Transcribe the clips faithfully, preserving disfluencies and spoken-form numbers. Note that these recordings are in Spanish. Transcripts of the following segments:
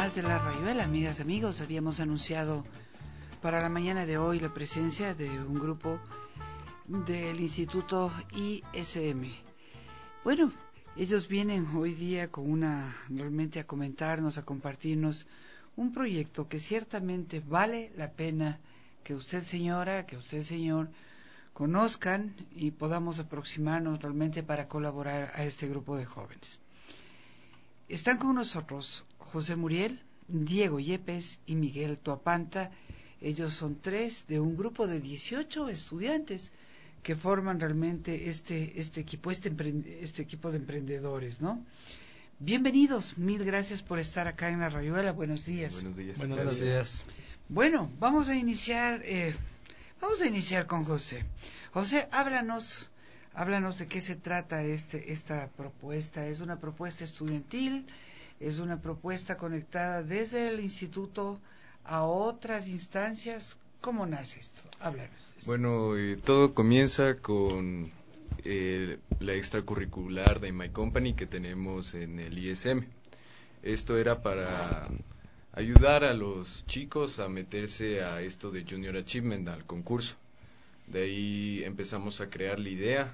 más de La Rayuela, amigas, amigos. Habíamos anunciado para la mañana de hoy la presencia de un grupo del Instituto I S M. Bueno, ellos vienen hoy día con una, realmente a comentarnos, a compartirnos un proyecto que ciertamente vale la pena que usted, señora, que usted, señor, conozcan y podamos aproximarnos realmente para colaborar a este grupo de jóvenes. Están con nosotros José Muriel, Diego Yepes y Miguel Toapanta. Ellos son tres de un grupo de dieciocho estudiantes que forman realmente este, este equipo, este, este equipo de emprendedores, ¿no? Bienvenidos, mil gracias por estar acá en La Rayuela. Buenos días. Buenos días. Buenos días. Bueno, vamos a iniciar, eh, vamos a iniciar con José. José, háblanos. Háblanos de qué se trata este, esta propuesta. ¿Es una propuesta estudiantil? ¿Es una propuesta conectada desde el instituto a otras instancias? ¿Cómo nace esto? Háblanos. Bueno, eh, todo comienza con eh, la extracurricular de My Company que tenemos en el I S M. Esto era para ayudar a los chicos a meterse a esto de Junior Achievement, al concurso. De ahí empezamos a crear la idea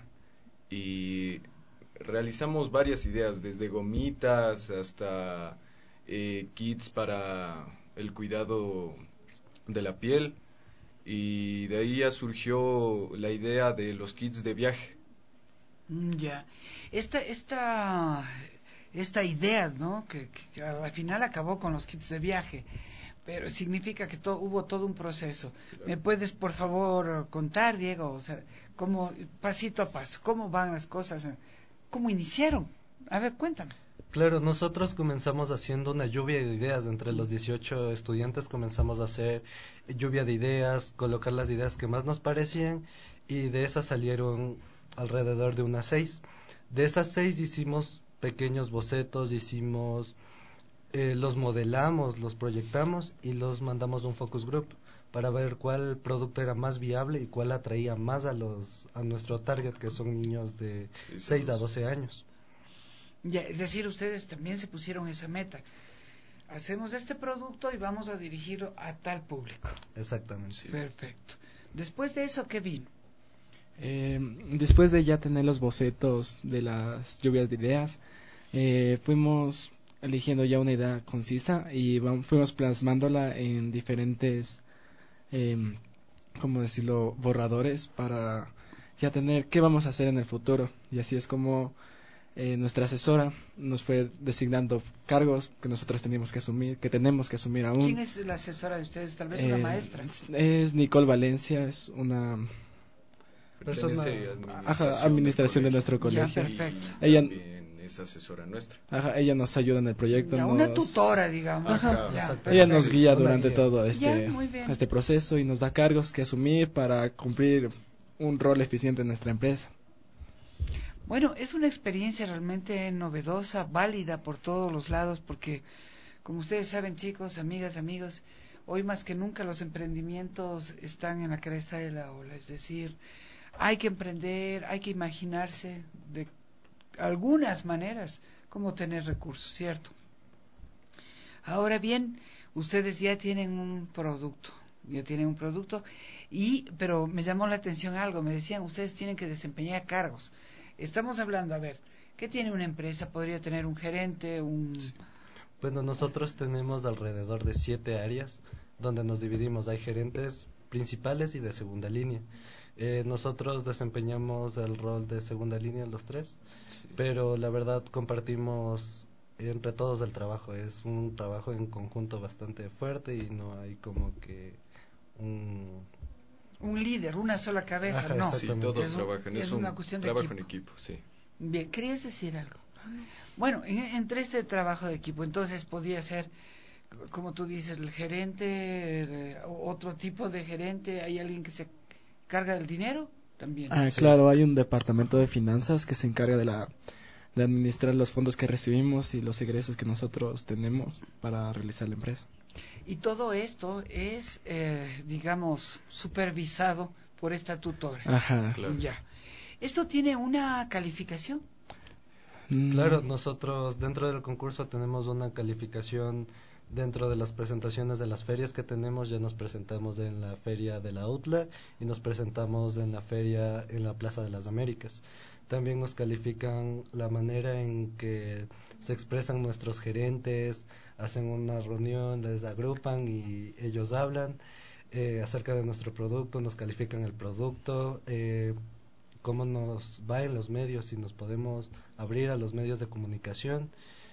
y realizamos varias ideas, desde gomitas hasta eh, kits para el cuidado de la piel, y de ahí ya surgió la idea de los kits de viaje. Mm, ya, esta, esta, esta idea, ¿no? Que, que al final acabó con los kits de viaje, pero significa que to, hubo todo un proceso. Claro. ¿Me puedes, por favor, contar, Diego, o sea, cómo, pasito a paso, cómo van las cosas, cómo iniciaron? A ver, cuéntame. Claro, nosotros comenzamos haciendo una lluvia de ideas. Entre los dieciocho estudiantes comenzamos a hacer lluvia de ideas, colocar las ideas que más nos parecían, y de esas salieron alrededor de unas seis. De esas seis hicimos pequeños bocetos, hicimos, eh, los modelamos, los proyectamos y los mandamos a un focus group para ver cuál producto era más viable y cuál atraía más a los a nuestro target, que son niños de sí, seis a doce años. Ya, es decir, ustedes también se pusieron esa meta. Hacemos este producto y vamos a dirigirlo a tal público. Exactamente. Sí. Perfecto. Después de eso, ¿qué vino? Eh, después de ya tener los bocetos de las lluvias de ideas, eh, fuimos eligiendo ya una idea concisa y vamos, fuimos plasmándola en diferentes, eh, ¿cómo decirlo?, borradores para ya tener qué vamos a hacer en el futuro. Y así es como eh, nuestra asesora nos fue designando cargos que nosotros teníamos que asumir, que tenemos que asumir aún. ¿Quién es la asesora de ustedes? Tal vez eh, una maestra. Es Nicole Valencia, es una persona administración, ajá, administración de nuestro colegio. Ya, perfecto. Ella es asesora nuestra. Ajá, ella nos ayuda en el proyecto. Ya, nos, una tutora, digamos. Ajá, ya, ella nos guía sí, durante guía. todo este, ya, este proceso y nos da cargos que asumir para cumplir un rol eficiente en nuestra empresa. Bueno, es una experiencia realmente novedosa, válida por todos los lados, porque como ustedes saben, chicos, amigas, amigos, hoy más que nunca los emprendimientos están en la cresta de la ola. Es decir, hay que emprender, hay que imaginarse de algunas maneras cómo tener recursos, ¿cierto? Ahora bien, ustedes ya tienen un producto, ya tienen un producto, y pero me llamó la atención algo, me decían, ustedes tienen que desempeñar cargos. Estamos hablando, a ver, ¿qué tiene una empresa? ¿Podría tener un gerente, un...? Bueno, nosotros tenemos alrededor de siete áreas donde nos dividimos. Hay gerentes principales y de segunda línea. Eh, nosotros desempeñamos el rol de segunda línea los tres, sí. Pero la verdad compartimos entre todos el trabajo. Es un trabajo en conjunto bastante fuerte y no hay como que un... un líder, una sola cabeza. Ajá, no. Sí, todos es trabajan, es es una un cuestión de trabajo equipo. en equipo, sí. Bien, ¿querías decir algo? Bueno, en, entre este trabajo de equipo, entonces podría ser, como tú dices, el gerente, el, otro tipo de gerente, ¿hay alguien que se carga del dinero? También. Ah, sí. Claro, hay un departamento de finanzas que se encarga de la de administrar los fondos que recibimos y los egresos que nosotros tenemos para realizar la empresa. Y todo esto es, eh, digamos, supervisado por esta tutora. Ajá. Claro. Ya. ¿Esto tiene una calificación? Claro, nosotros dentro del concurso tenemos una calificación Dentro de las presentaciones de las ferias que tenemos, ya nos presentamos en la feria de la UTLA y nos presentamos en la feria en la Plaza de las Américas. También nos califican la manera en que se expresan nuestros gerentes, hacen una reunión, les agrupan y ellos hablan eh, acerca de nuestro producto, nos califican el producto, eh, cómo nos va en los medios, si nos podemos abrir a los medios de comunicación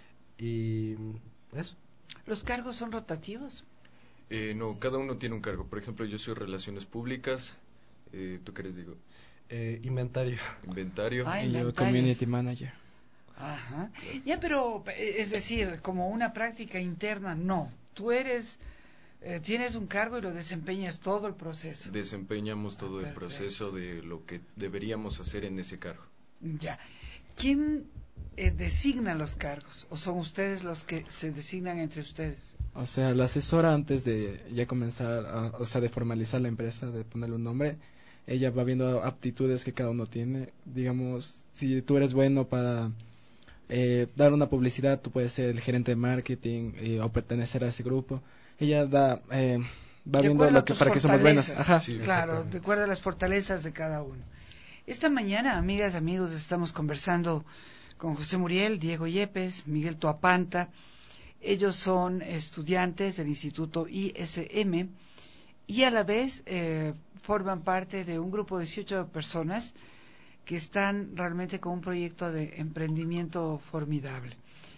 y eso. ¿Los cargos son rotativos? Eh, no, cada uno tiene un cargo. Por ejemplo, yo soy Relaciones Públicas. Eh, ¿Tú qué eres, digo? Eh, inventario. Inventario. Ah, Y yo inventarios. Community Manager. Ajá. Ya, pero es decir, como una práctica interna, no. Tú eres, eh, tienes un cargo y lo desempeñas todo el proceso. Desempeñamos todo Ah, el perfecto. proceso de lo que deberíamos hacer en ese cargo. Ya. ¿Quién eh, designa los cargos? ¿O son ustedes los que se designan entre ustedes? O sea, la asesora antes de ya comenzar, a- o sea, de formalizar la empresa, de ponerle un nombre, ella va viendo aptitudes que cada uno tiene. Digamos, si tú eres bueno para eh, dar una publicidad, tú puedes ser el gerente de marketing eh, o pertenecer a ese grupo. Ella da, eh, va De viendo acuerdo a lo que tus para que somos buenas. fortalezas. Ajá. Sí, Claro, de acuerdo a las fortalezas de cada uno. Esta mañana, amigas, amigos, estamos conversando con José Muriel, Diego Yepes, Miguel Toapanta. Ellos son estudiantes del Instituto I S M y a la vez eh, forman parte de un grupo de dieciocho personas que están realmente con un proyecto de emprendimiento formidable.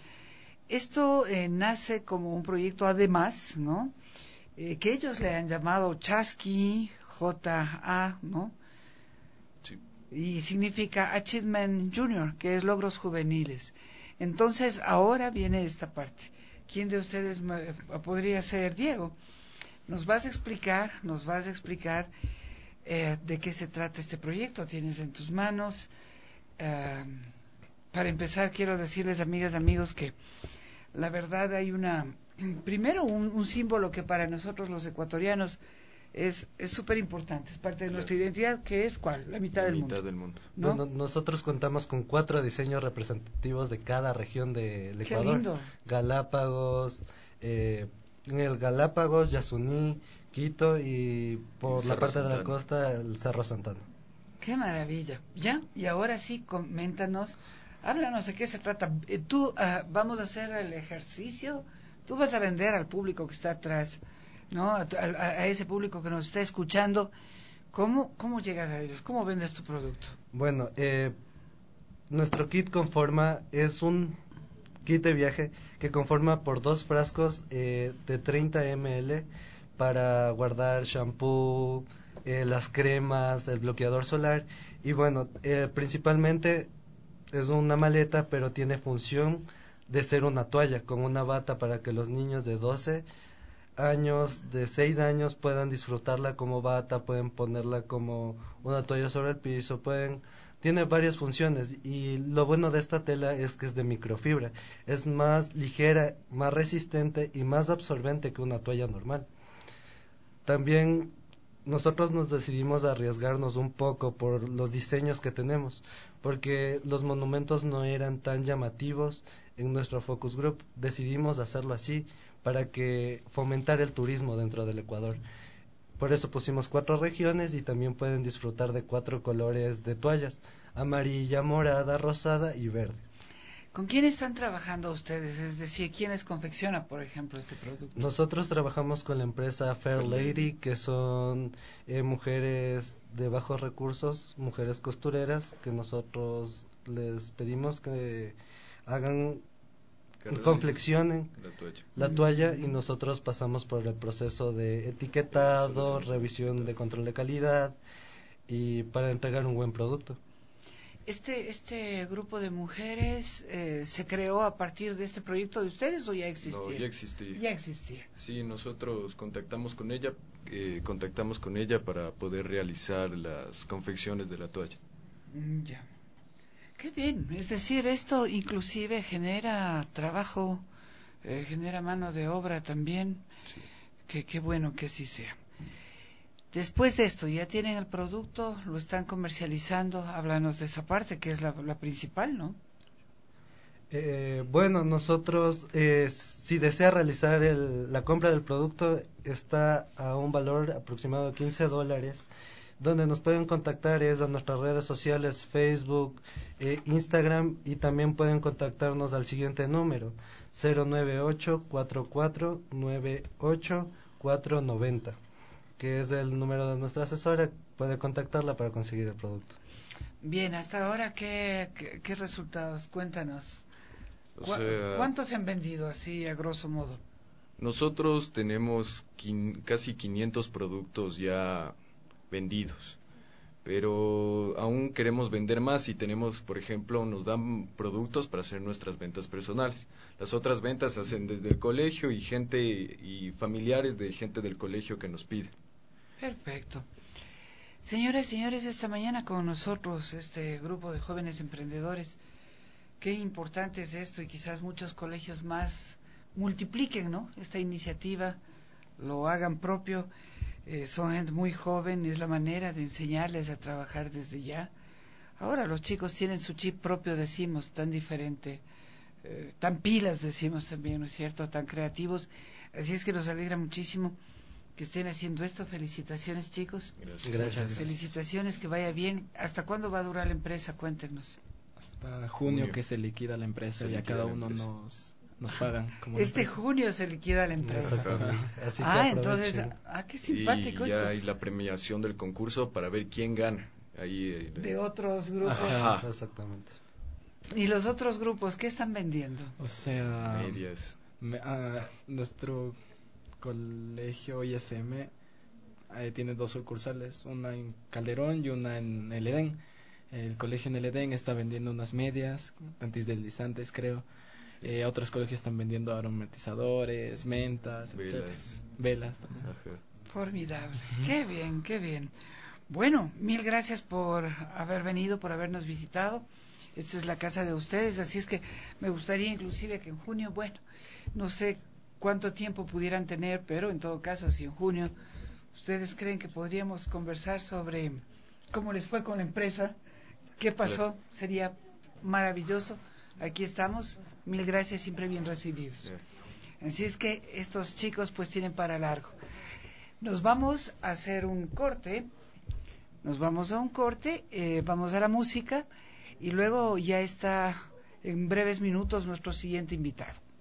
Esto eh, nace como un proyecto además, ¿no? Eh, que ellos le han llamado Chasqui, J A, ¿no? Sí. Y significa Achievement Junior, que es logros juveniles. Entonces, ahora viene esta parte. ¿Quién de ustedes me, podría ser Diego? Nos vas a explicar, nos vas a explicar eh, de qué se trata este proyecto. Tienes en tus manos. Eh, para empezar, quiero decirles, amigas, amigos, que la verdad hay una, primero un, un símbolo que para nosotros los ecuatorianos es súper importante, es parte de Claro. nuestra identidad, que es ¿cuál? La mitad La del mitad mundo. del mundo. ¿No? Bueno, nosotros contamos con cuatro diseños representativos de cada región del Qué Ecuador. lindo. Galápagos, eh, en el Galápagos, Yasuní, Quito y por Y la Cerro parte de la Santana. costa el Cerro Santana. Qué maravilla. Ya, y ahora sí, coméntanos, háblanos de qué se trata. Eh, tú, uh, vamos a hacer el ejercicio, tú vas a vender al público que está atrás, ¿no? A, a, a ese público que nos está escuchando. ¿Cómo, cómo llegas a ellos? ¿Cómo vendes tu producto? Bueno, eh, nuestro kit conforma, es un kit de viaje que conforma por dos frascos eh, de treinta mililitros para guardar shampoo, eh, las cremas, el bloqueador solar y bueno, eh, principalmente es una maleta pero tiene función de ser una toalla con una bata para que los niños de doce años, de seis años puedan disfrutarla como bata, pueden ponerla como una toalla sobre el piso, pueden tiene varias funciones y lo bueno de esta tela es que es de microfibra, es más ligera, más resistente y más absorbente que una toalla normal. También nosotros nos decidimos a arriesgarnos un poco por los diseños que tenemos, porque los monumentos no eran tan llamativos en nuestro focus group, decidimos hacerlo así para que fomentar el turismo dentro del Ecuador. Por eso pusimos cuatro regiones y también pueden disfrutar de cuatro colores de toallas, amarilla, morada, rosada y verde. ¿Con quién están trabajando ustedes? Es decir, ¿quiénes confeccionan, por ejemplo, este producto? Nosotros trabajamos con la empresa Fair Lady, que son eh, mujeres de bajos recursos, mujeres costureras, que nosotros les pedimos que hagan, Cardenales, confeccionen la toalla. la toalla y nosotros pasamos por el proceso de etiquetado, revisión de control de calidad y para entregar un buen producto. Este, este grupo de mujeres eh, se creó a partir de este proyecto de ustedes o ya existía? No, ya existía. Ya existía. Sí, nosotros contactamos con ella, eh, contactamos con ella para poder realizar las confecciones de la toalla. Mm, ya. Qué bien. Es decir, esto inclusive genera trabajo, eh, genera mano de obra también. Sí. Que qué bueno que así sea. Después de esto, ya tienen el producto, lo están comercializando. Háblanos de esa parte que es la, la principal, ¿no? Eh, bueno, nosotros, eh, si desea realizar el, la compra del producto, está a un valor aproximado de quince dólares. Donde nos pueden contactar es a nuestras redes sociales, Facebook, eh, Instagram, y también pueden contactarnos al siguiente número, cero nueve ocho, cuatro cuatro nueve ocho, cuatro nueve cero, que es el número de nuestra asesora. Puede contactarla para conseguir el producto. Bien, hasta ahora, ¿qué, qué, qué resultados? Cuéntanos. O ¿Cu sea, ¿Cuántos se han vendido así, a grosso modo? nosotros tenemos quin casi quinientos productos ya vendidos, pero aún queremos vender más y tenemos, por ejemplo, nos dan productos para hacer nuestras ventas personales. Las otras ventas se hacen desde el colegio y gente y familiares de gente del colegio que nos pide. Perfecto. Señoras y señores, esta mañana con nosotros este grupo de jóvenes emprendedores. Qué importante es esto, y quizás muchos colegios más multipliquen, ¿no?, esta iniciativa, lo hagan propio. Eh, son gente muy joven, es la manera de enseñarles a trabajar desde ya. Ahora los chicos tienen su chip propio, decimos, tan diferente, eh, tan pilas, decimos también, ¿no es cierto?, tan creativos. Así es que nos alegra muchísimo que estén haciendo esto. Felicitaciones, chicos. Gracias. Gracias. Felicitaciones, que vaya bien. ¿Hasta cuándo va a durar la empresa? Cuéntenos. Hasta junio, Junio. que se liquida la empresa Se y a liquida cada la uno empresa. nos, nos pagan. Como Este empresa. junio se liquida la empresa. Exactamente. Así que Ah, aprovechen. entonces, ah, qué simpático Y ya esto. hay la premiación del concurso para ver quién gana. Ahí, eh, De otros grupos. Ajá. Exactamente. ¿Y los otros grupos qué están vendiendo? O sea, medias. me- ah, nuestro colegio I S M eh, tiene dos sucursales, una en Calderón y una en el Edén. El colegio en el Edén está vendiendo unas medias antideslizantes, creo. Eh, otros colegios están vendiendo aromatizadores, mentas, etcétera. Velas. Velas también. Ajá. Formidable. Qué bien, qué bien. Bueno, mil gracias por haber venido, por habernos visitado. Esta es la casa de ustedes, así es que me gustaría inclusive que en junio, bueno, no sé cuánto tiempo pudieran tener, pero en todo caso, si en junio ustedes creen que podríamos conversar sobre cómo les fue con la empresa, qué pasó, sería maravilloso. Aquí estamos. Mil gracias, siempre bien recibidos. Así es que estos chicos pues tienen para largo. Nos vamos a hacer un corte. Nos vamos a un corte, eh, vamos a la música y luego ya está en breves minutos nuestro siguiente invitado.